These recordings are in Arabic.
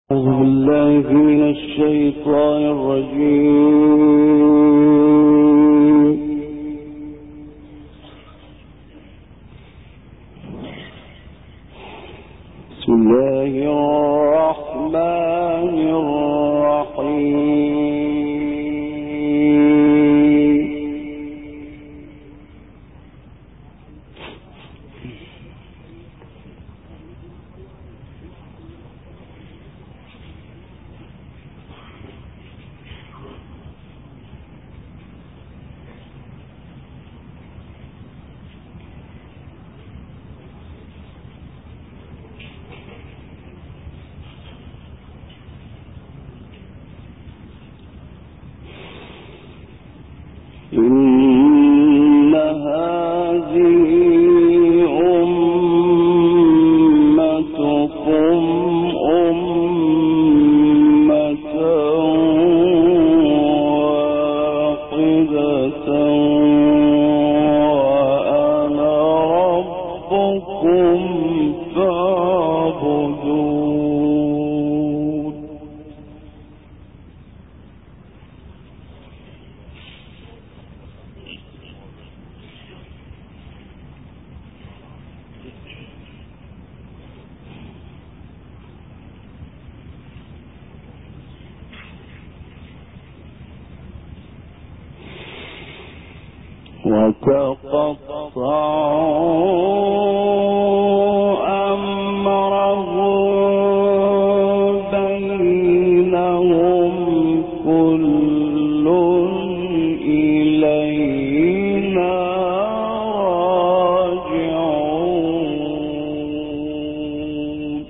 أعوذ بالله من الشيطان الرجيم. بسم الله الرحمن الرحيم. إن هذه أمتكم أمة واحدة وأنا ربكم فاعبدون. وتقطعوا أمرهم بينهم كل إلينا راجعون.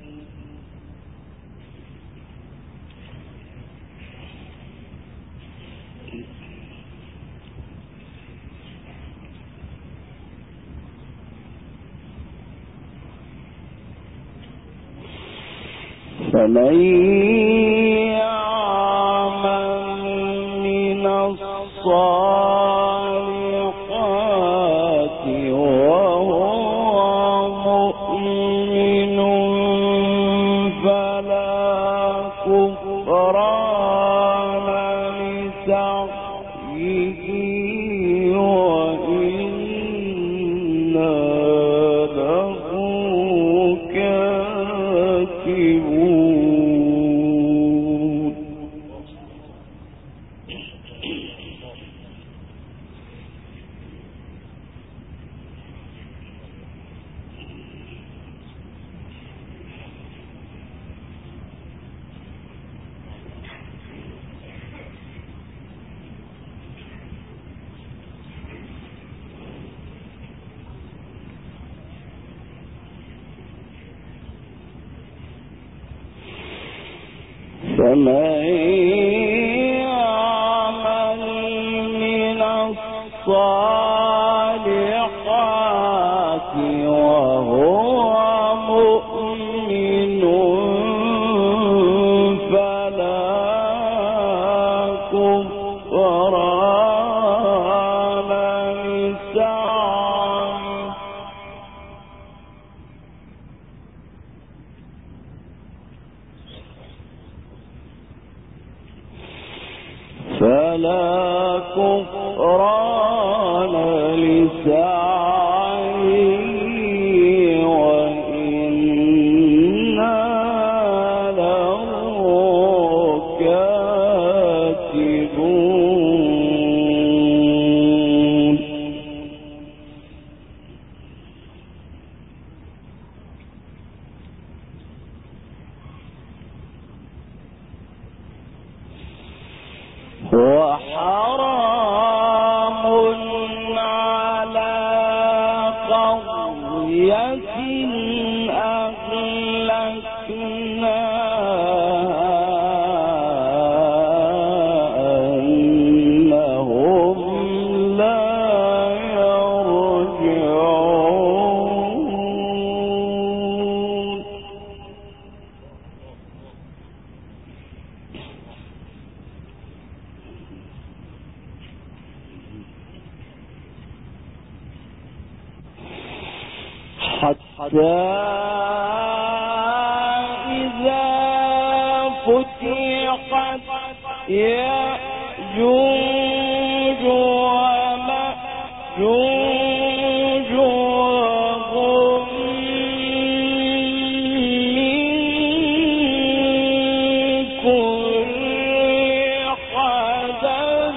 فمن يعمل من الصالحات وهو مؤمن فلا كفران لسعيه وإنا له كاتبون. فمن يعمل من الصالحات وهو مؤمن فلا كفران لسعيه وإنا له كاتبون. وحرام على قرية أهلكناها أنهم لا يرجعون. حتى إذا فتحت يأجوج ومأجوج وهم من كل حدب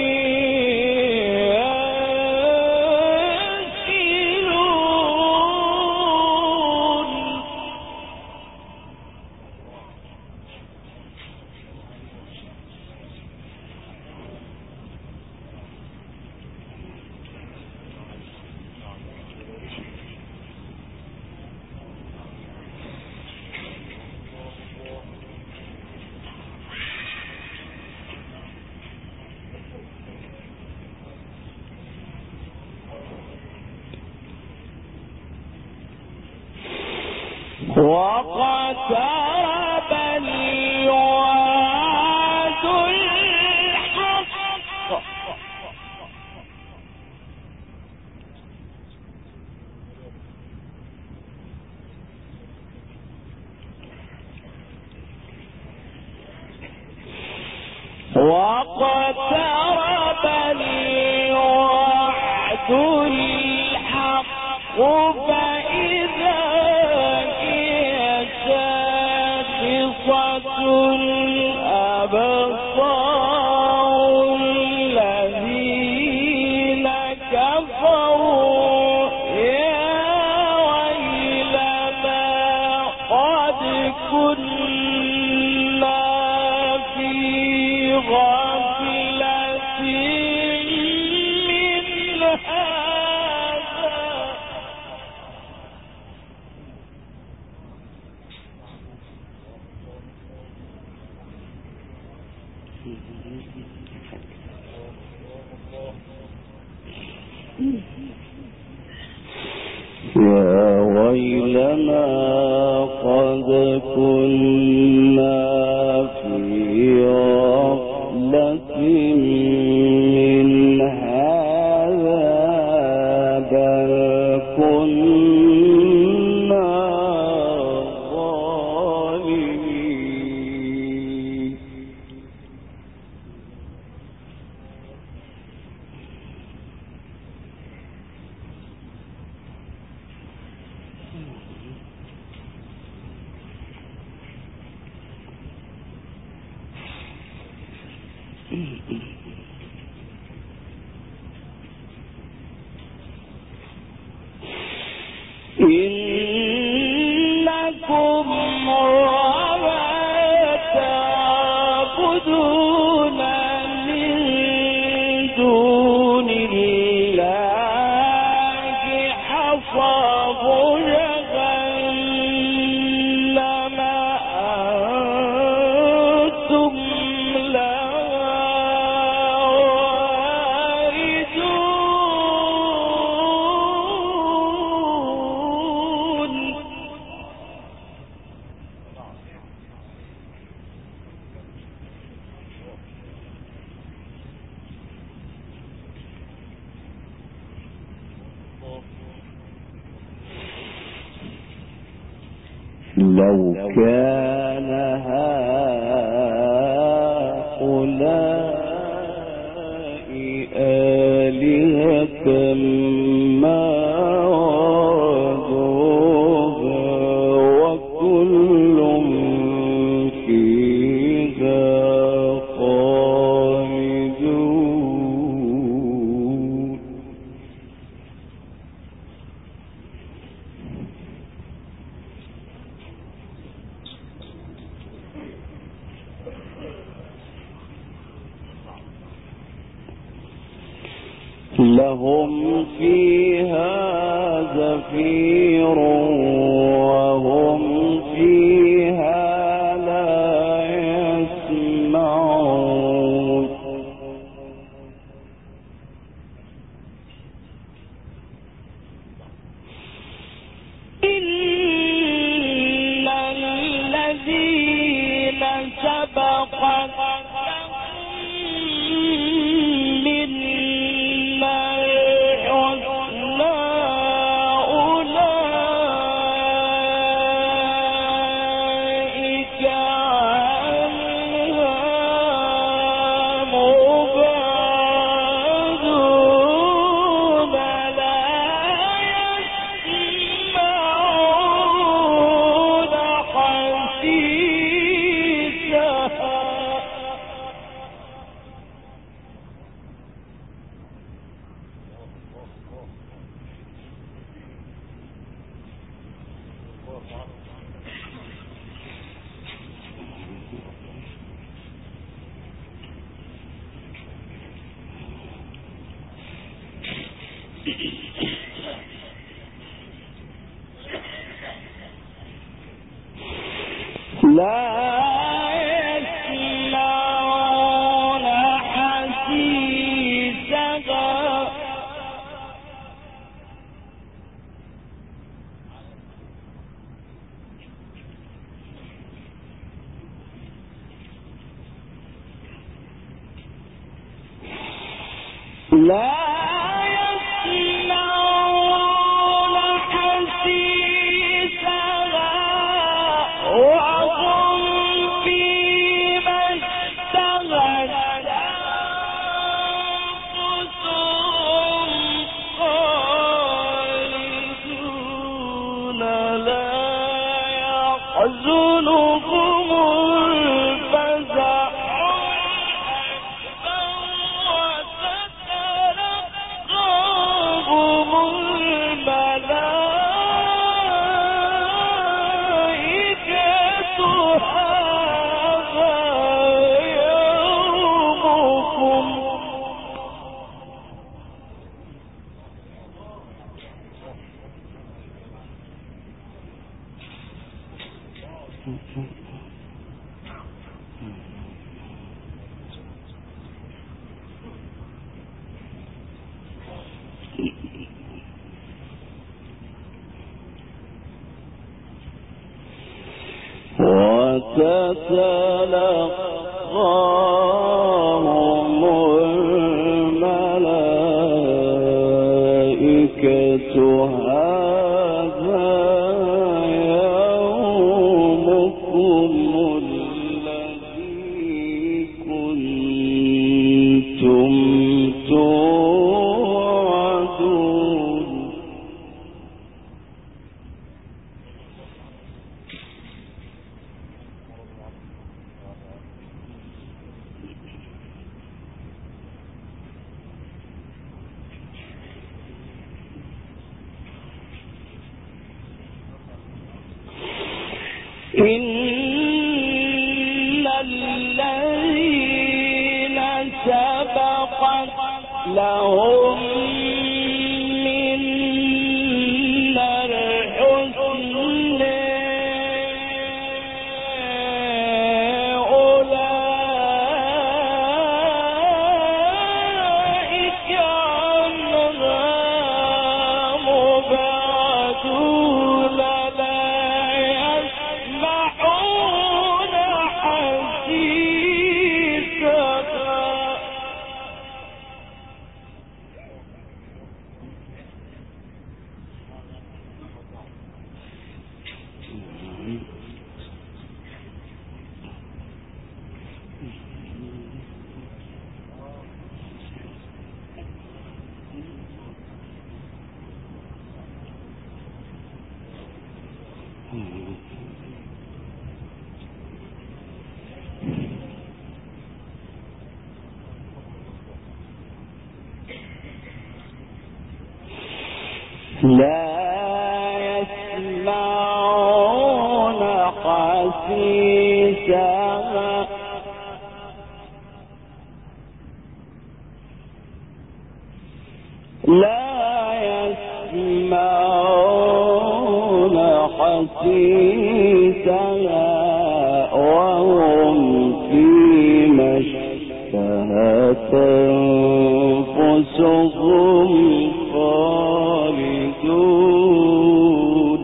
واقترب الوعد الحق واقترب الوعد الحق فإذا الأبصار الذين كفروا يا ويلنا قد كنا في غفلة من هذا يا ويلنا قد كنا في غفلة من هذا بل كنا ظالمين إنكم وما تعبدون من دون الله حصب جهنم أنتم لو كان هؤلاء آلهة ما وردوها وكل فيها خالدون لهم فيها زفير وهم فيها لا يسمعون إن الذين سبقت أولئك لا يسمعون حسيسها لا يسمعون حسيسها وهم فيما اشتهت أنفسهم خالدون لا يحزنهم الفزع وتتلقاهم الملائكة هذا يومكم الذي كنتم توعدون إن الذين سبقت لهم منا الحسن أولئك عنها مبعدون لا يسمعون حسيسها لا يسمعون حسيسها لا يسمعون حسيسها وهم فيما اشتهت أنفسهم خالدون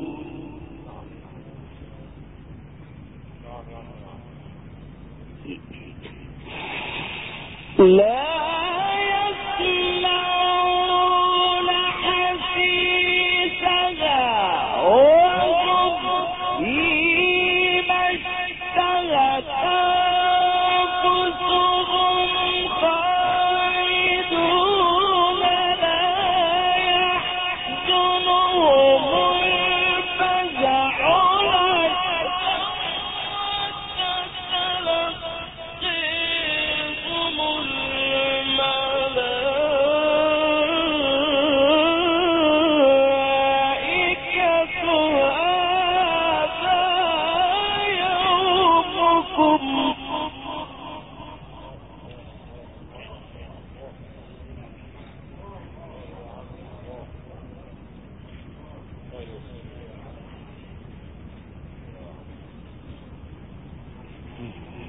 لا يسمعون حسيسها وهم فيما اشتهت أنفسهم خالدون لا يحزنهم الفزع الأكبر وتتلقاهم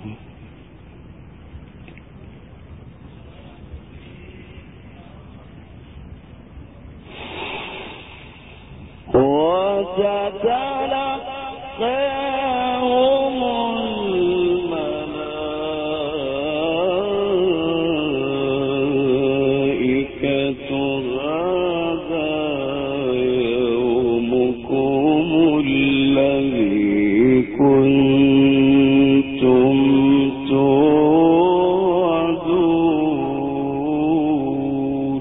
وتتلقاهم الملائكة هذا يومكم الذي كنتم توعدون.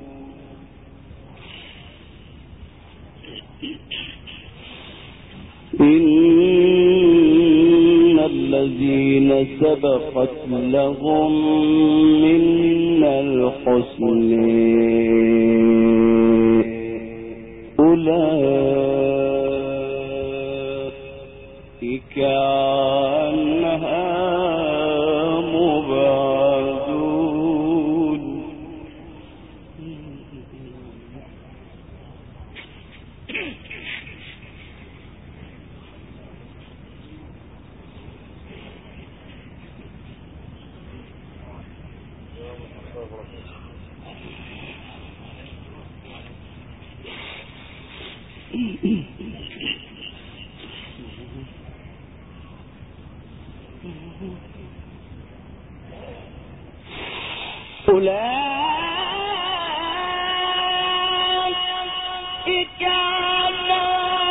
إن الذين سبقت لهم منا الحسن أولئك عنها مبعدون. أولئك عنها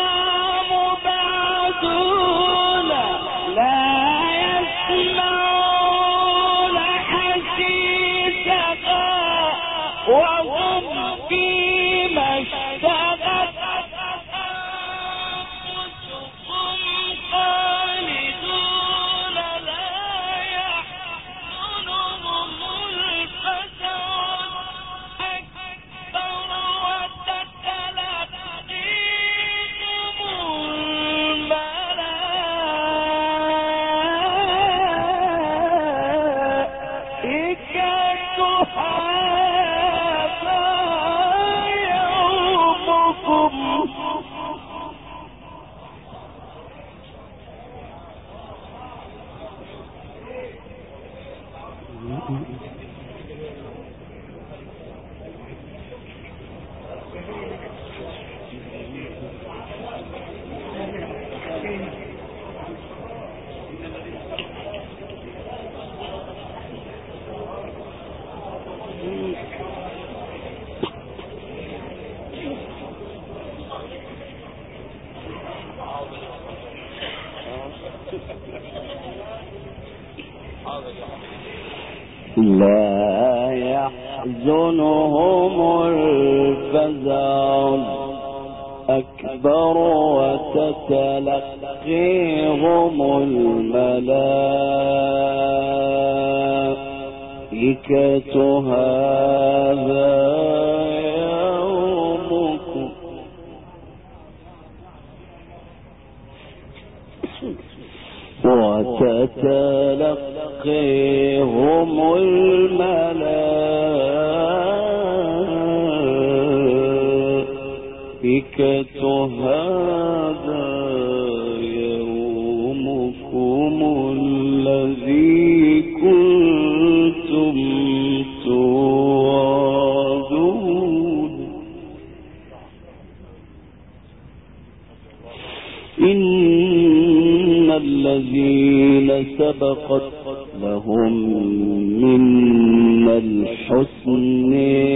مبعدون لا يسمعون حسيسها وهم فيما اشتغت أنفسهم خالدون لا يحزنهم الفزع الأكبر وتتلقيهم الملائكة هذا يومكم. لا يحزنهم الفزع الأكبر وتتلقيهم الملائكة هذا يومكم. وتتلقيهم الملائكة هذا يومكم الذي كنتم توعدون. إن الذين سبقت لهم منا الحسن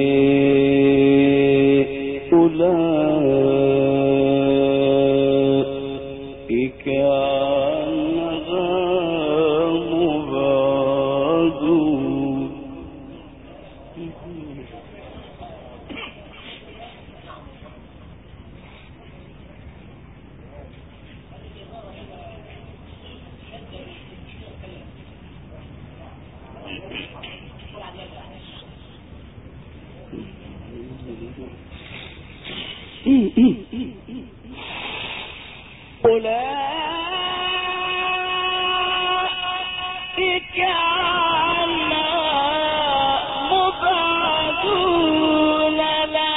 أولئك عنها مبعدون. أولئك عنها مبعدون لا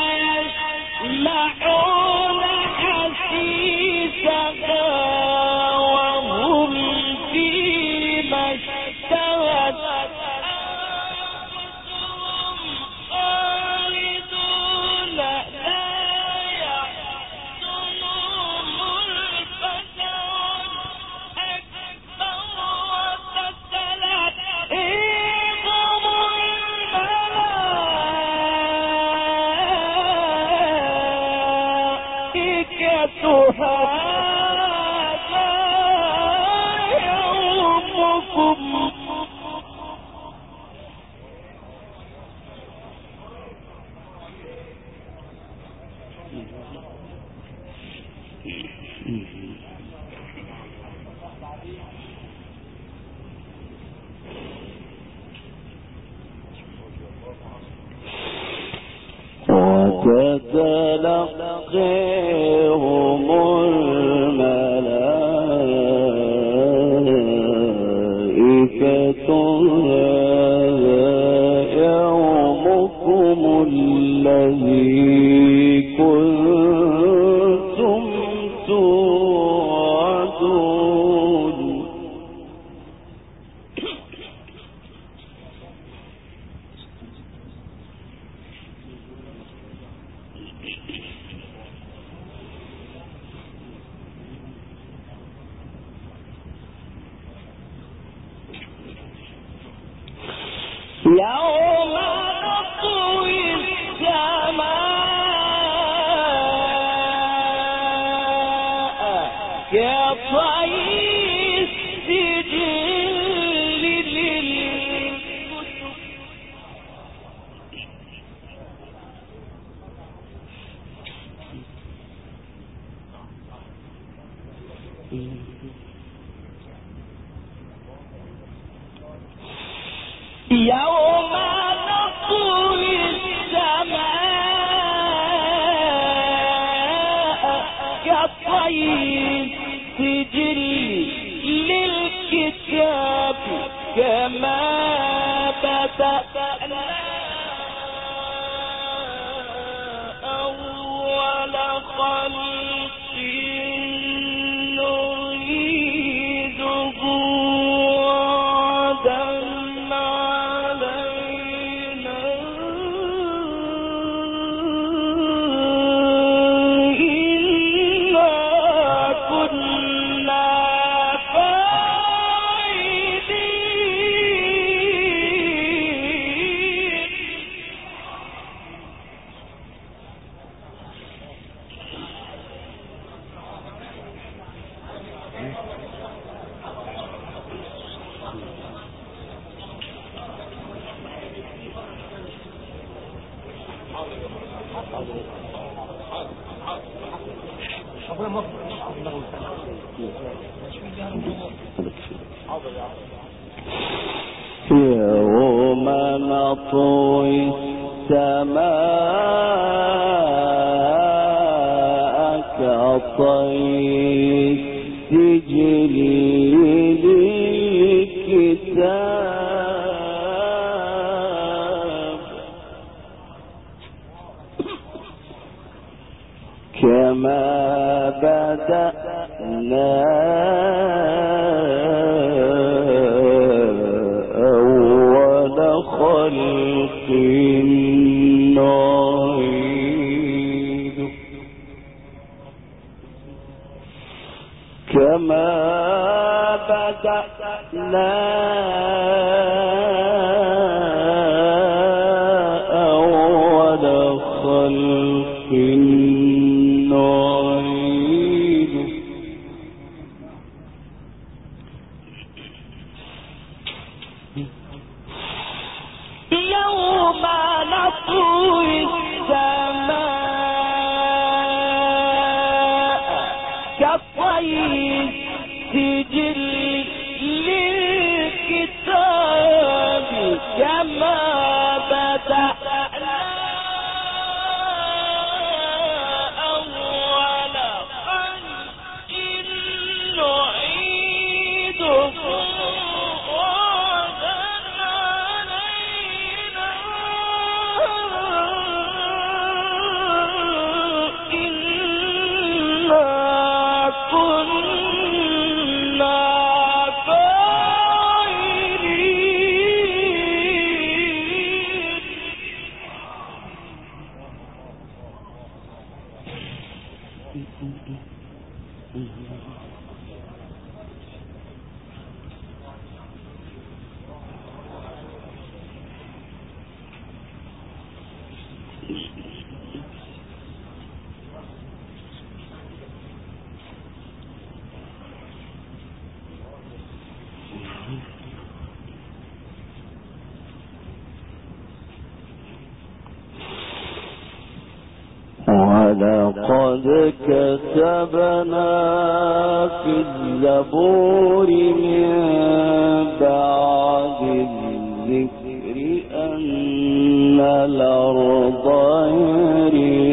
يسمعون حسيسها وهم فيما فتلقيهم الملائكة يومكم الذي كنتم توعدون. يوم نطوي السماء كطي السجل للكتب. يوم نطوي السماء كطي السجل للكتاب كما بدأنا أول خلق نعيده وعدا علينا إنا كنا يوم نطوي السماء كطي السجل للكتاب كما بدأنا أول خلق نعيده كما بدأنا أول خلق نعيده. يوم نطوي السماء كطي السجل للكتاب كما بدأنا أول خلق نعيده وعدا علينا إنا كنا ولقد كتبنا في الزبور من بعد الذكر أن الأرض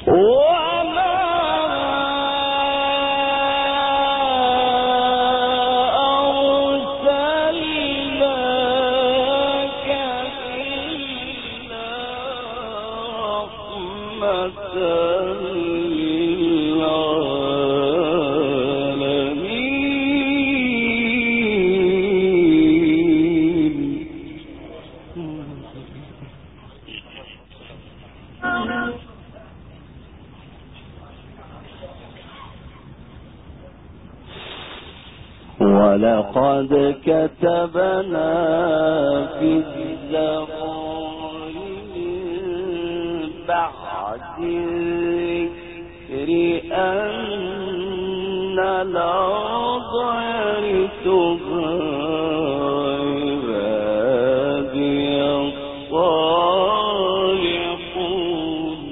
ولقد كتبنا في الزبور من بعد الذكر أن الأرض يرثها عبادي الصالحون.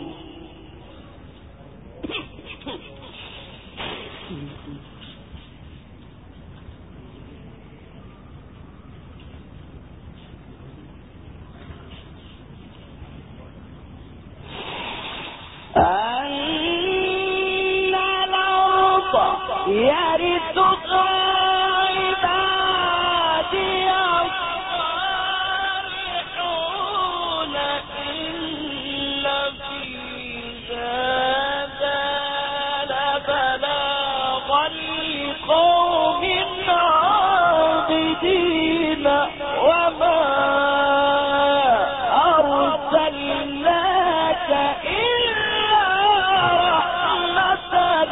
يرثها عبادي الصالحون إن في هذا لبلاغا لقوم عابدين وما أرسلناك إلا رحمة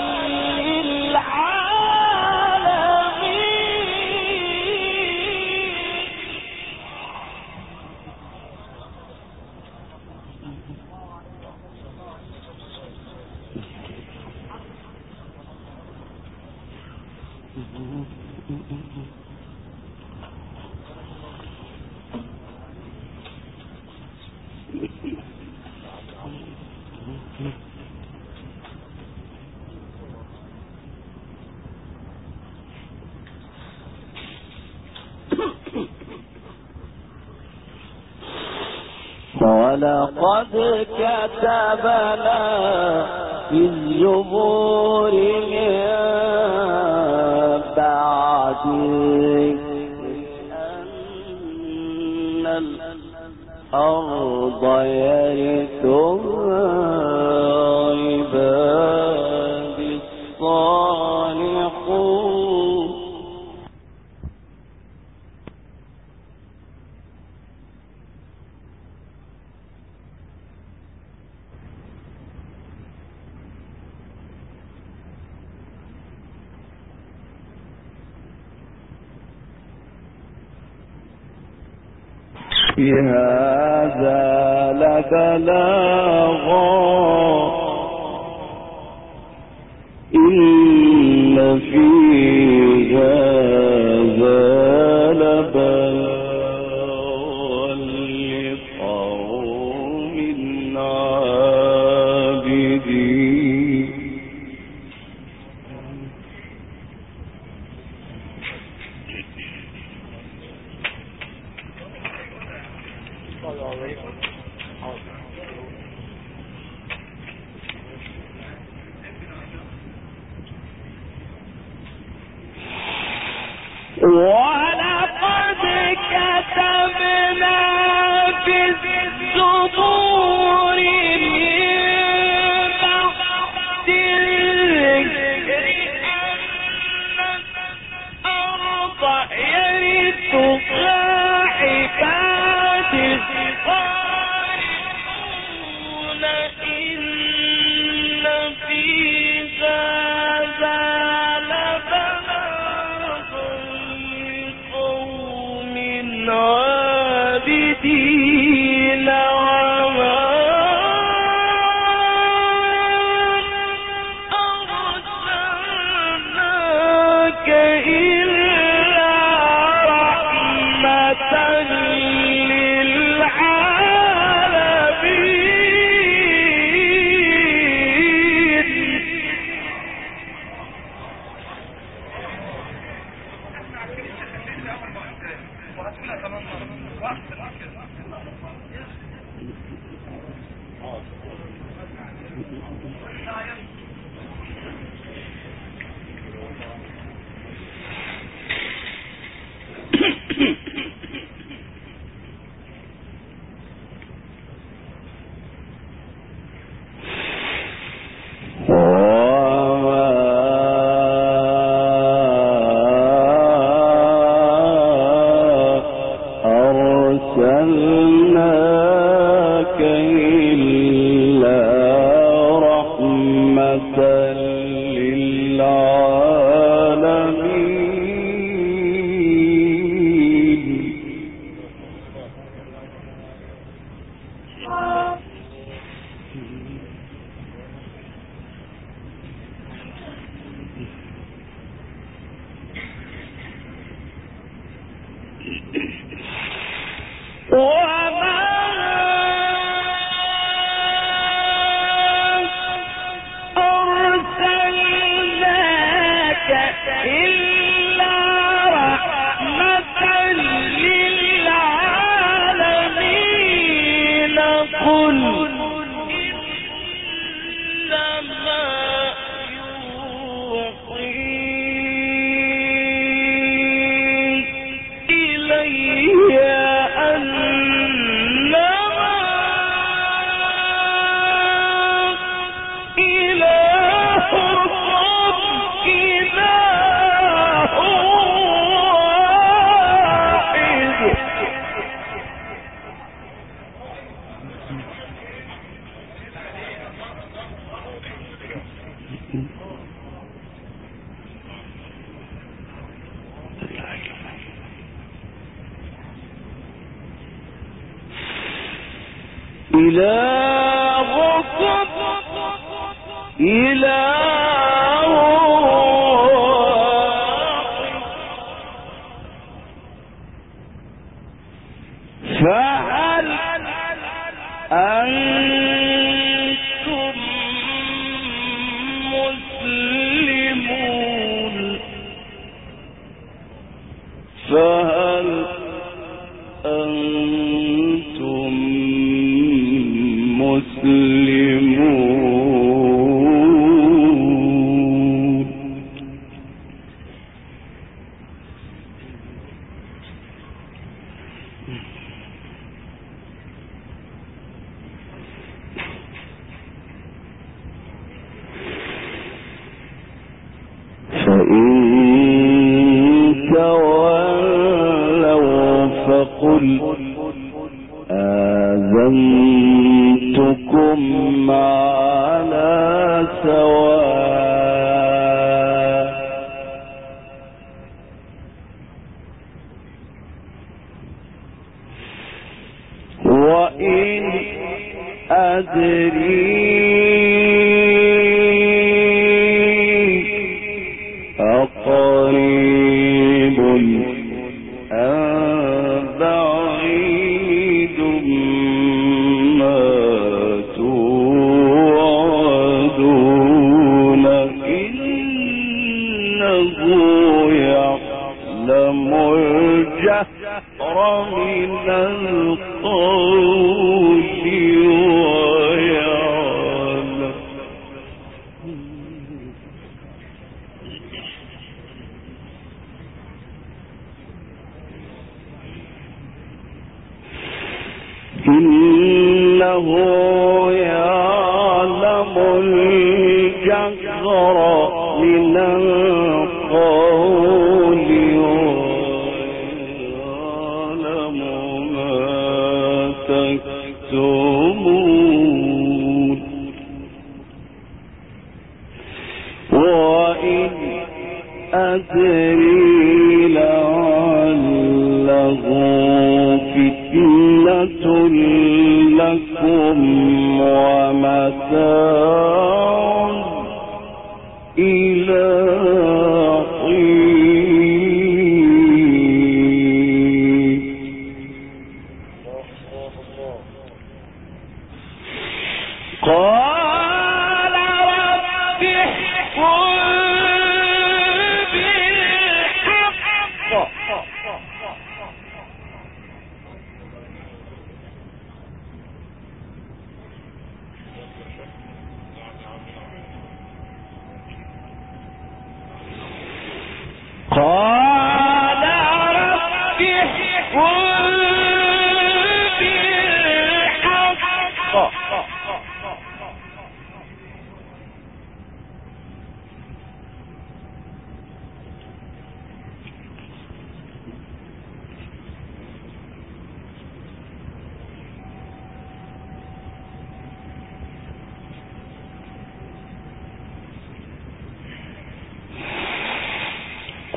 ولقد كتبنا في الزبور من بعد أن الأرض يرثها عبادي الصالحون. في هذا لبلاغا إن في هذا لبلاغا لقوم عابدين. ولقد كتبنا في الزبور من بعد الذكر أن الأرض يرثها عبادي الصالحون إن في هذا عابدين وما أرسلناك إلا رحمة للعالمين.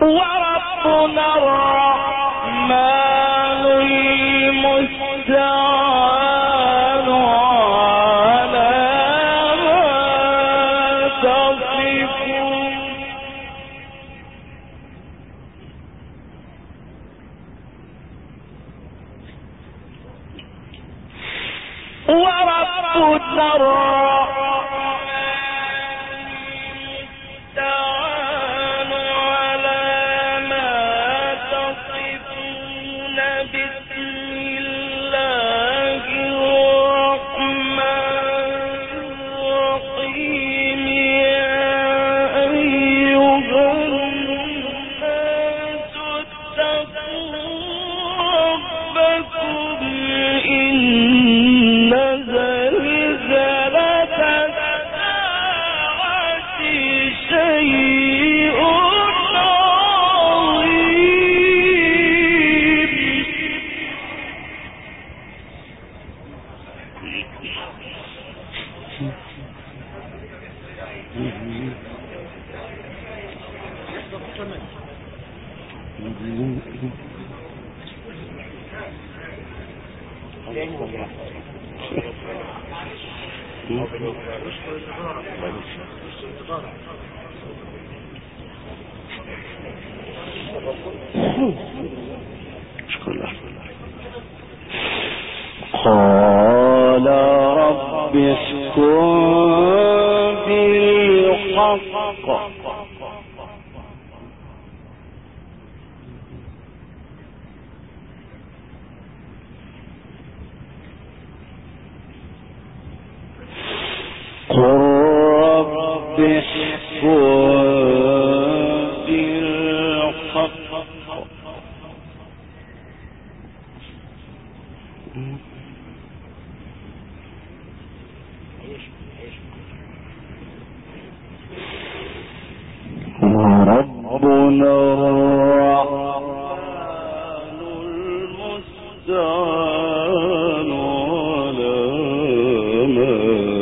وربنا الرحمن المستعان على ما تصفون وربنا الرحمن على ما تصفون بسم الله الرحمن الرحيم يا أيها الناس اتقوا ربكم إن زلزلة الساعة شيء عظيم قال رب احكم بالحق قل رب احكم بالحق وربنا الرحمن المستعان على ما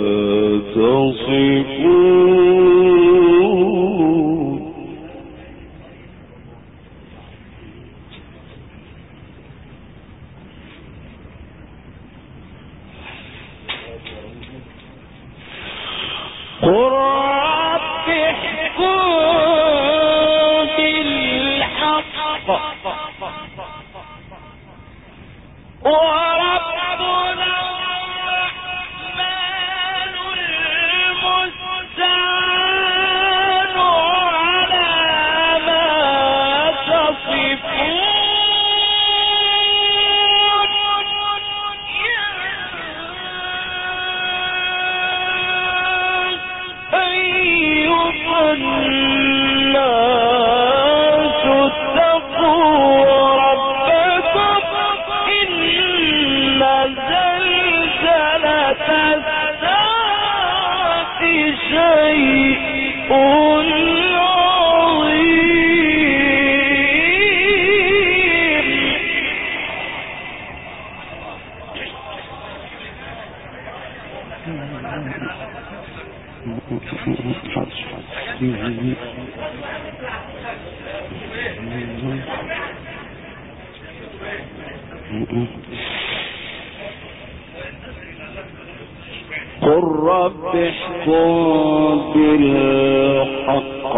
تصفون قل رب احكم بالحق وربنا الرحمن المستعان على ما تصفون أيها الناس اتقوا ربكم إن زلزلة الساعة شيء قل رب احكم بالحق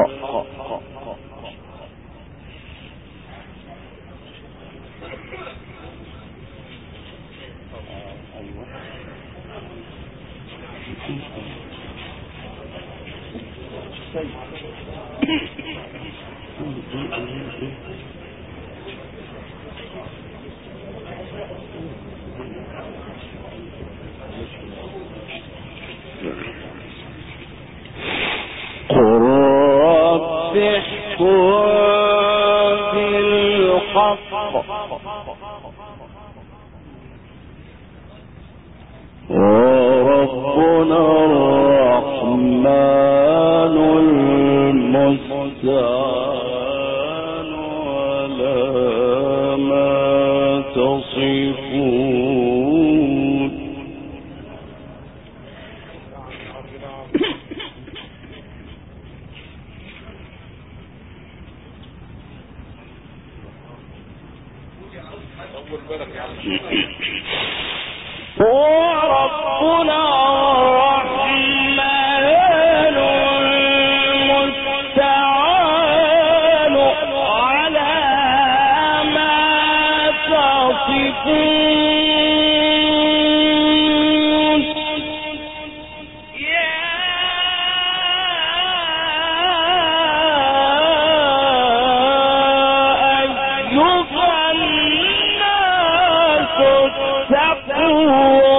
قل رب احكم بالحق وربنا الرحمن المستعان على ما تصفون وربنا الرحمن المستعان على ما تصفون يا أيها الناس اتقوا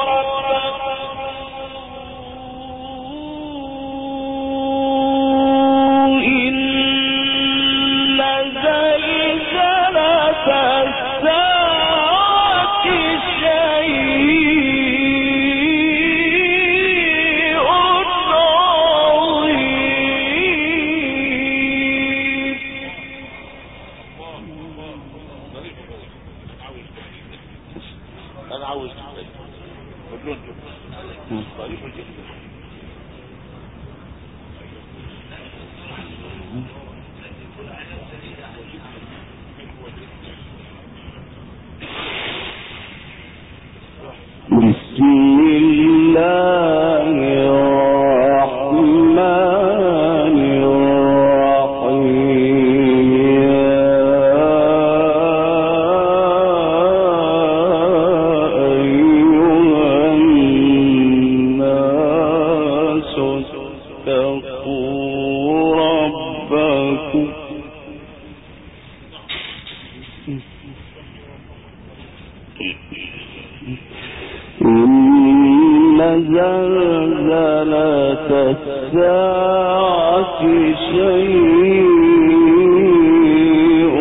زلزلة الساعة شيء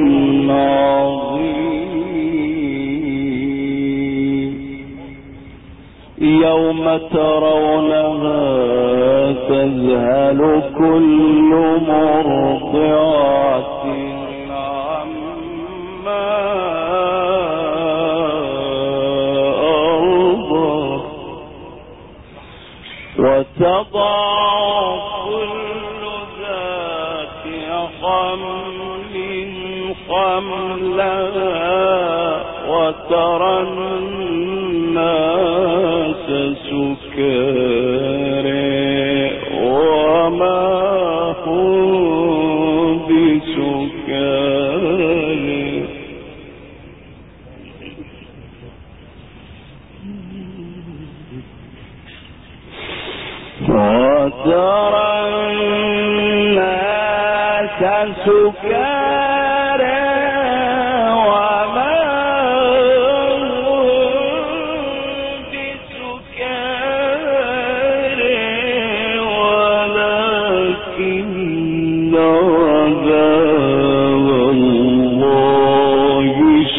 عظيم يوم ترونها تذهل كل مرضعة عما أرضعت وتضع كل ذات حمل حملها وترى الناس سكارى وما هم بسكارى وترى الناس سكارى وما هم بسكارى ولكن عذاب الله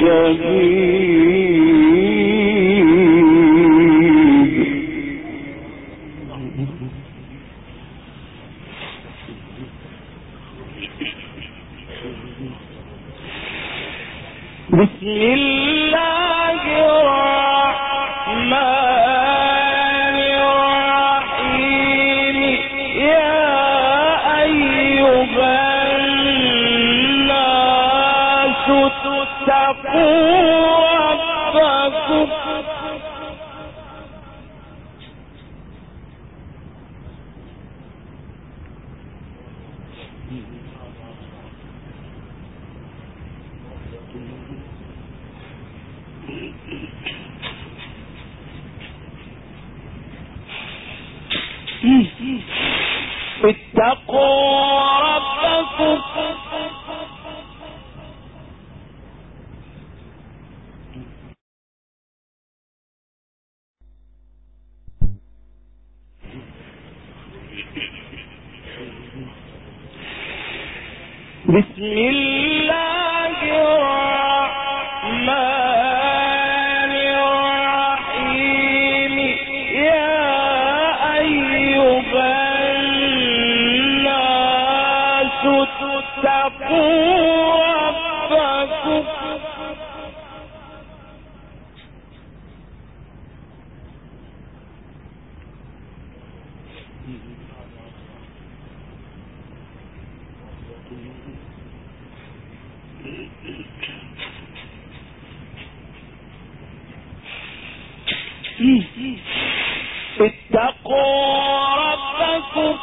شديد بسم الله الرحمن الرحيم يا أيها الناس اتقوا ربكم اتقوا ربكم بسم الله الرحمن الرحيم يا أيها الناس اتقوا ربكم اتقوا ربكم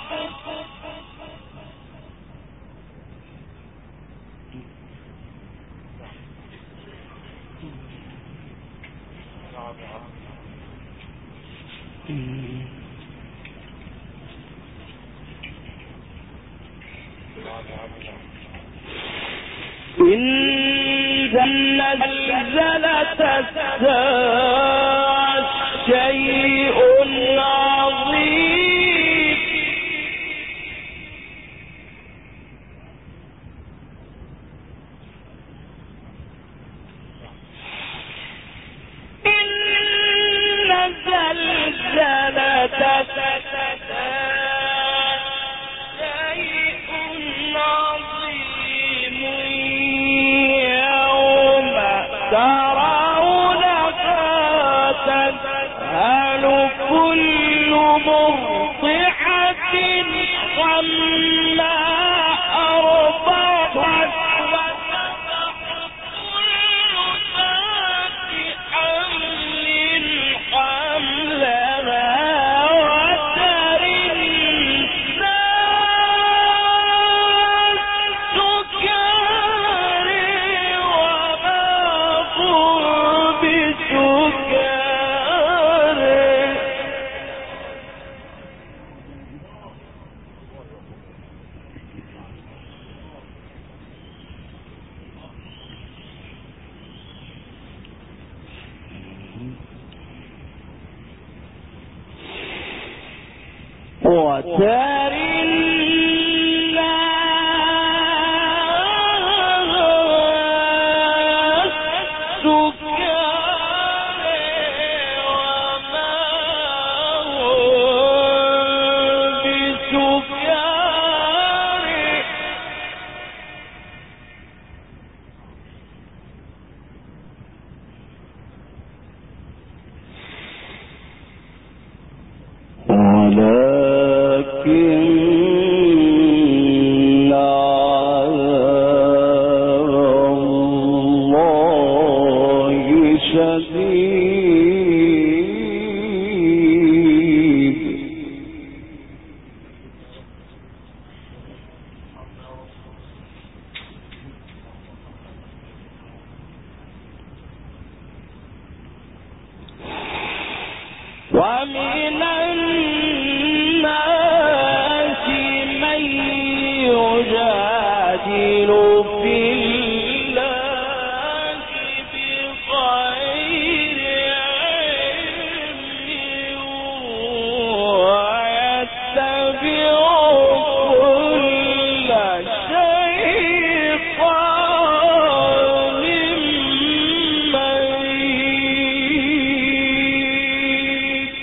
إن زلزلة الساعة شيء عظيم إن زلزلة ومن الناس من يجادل في الله بغير علم ويتبع كل شيطان مريد.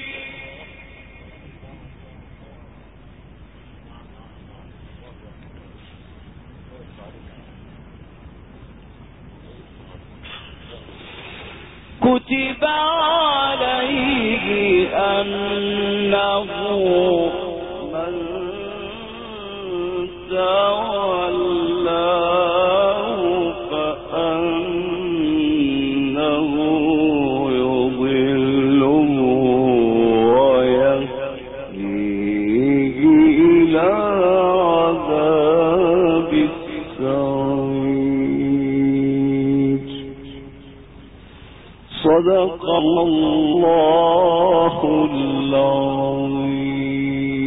كتب عليه أنه من تولاه فأنه يضله ويهديه إلى عذاب السعير. صدق الله العظيم.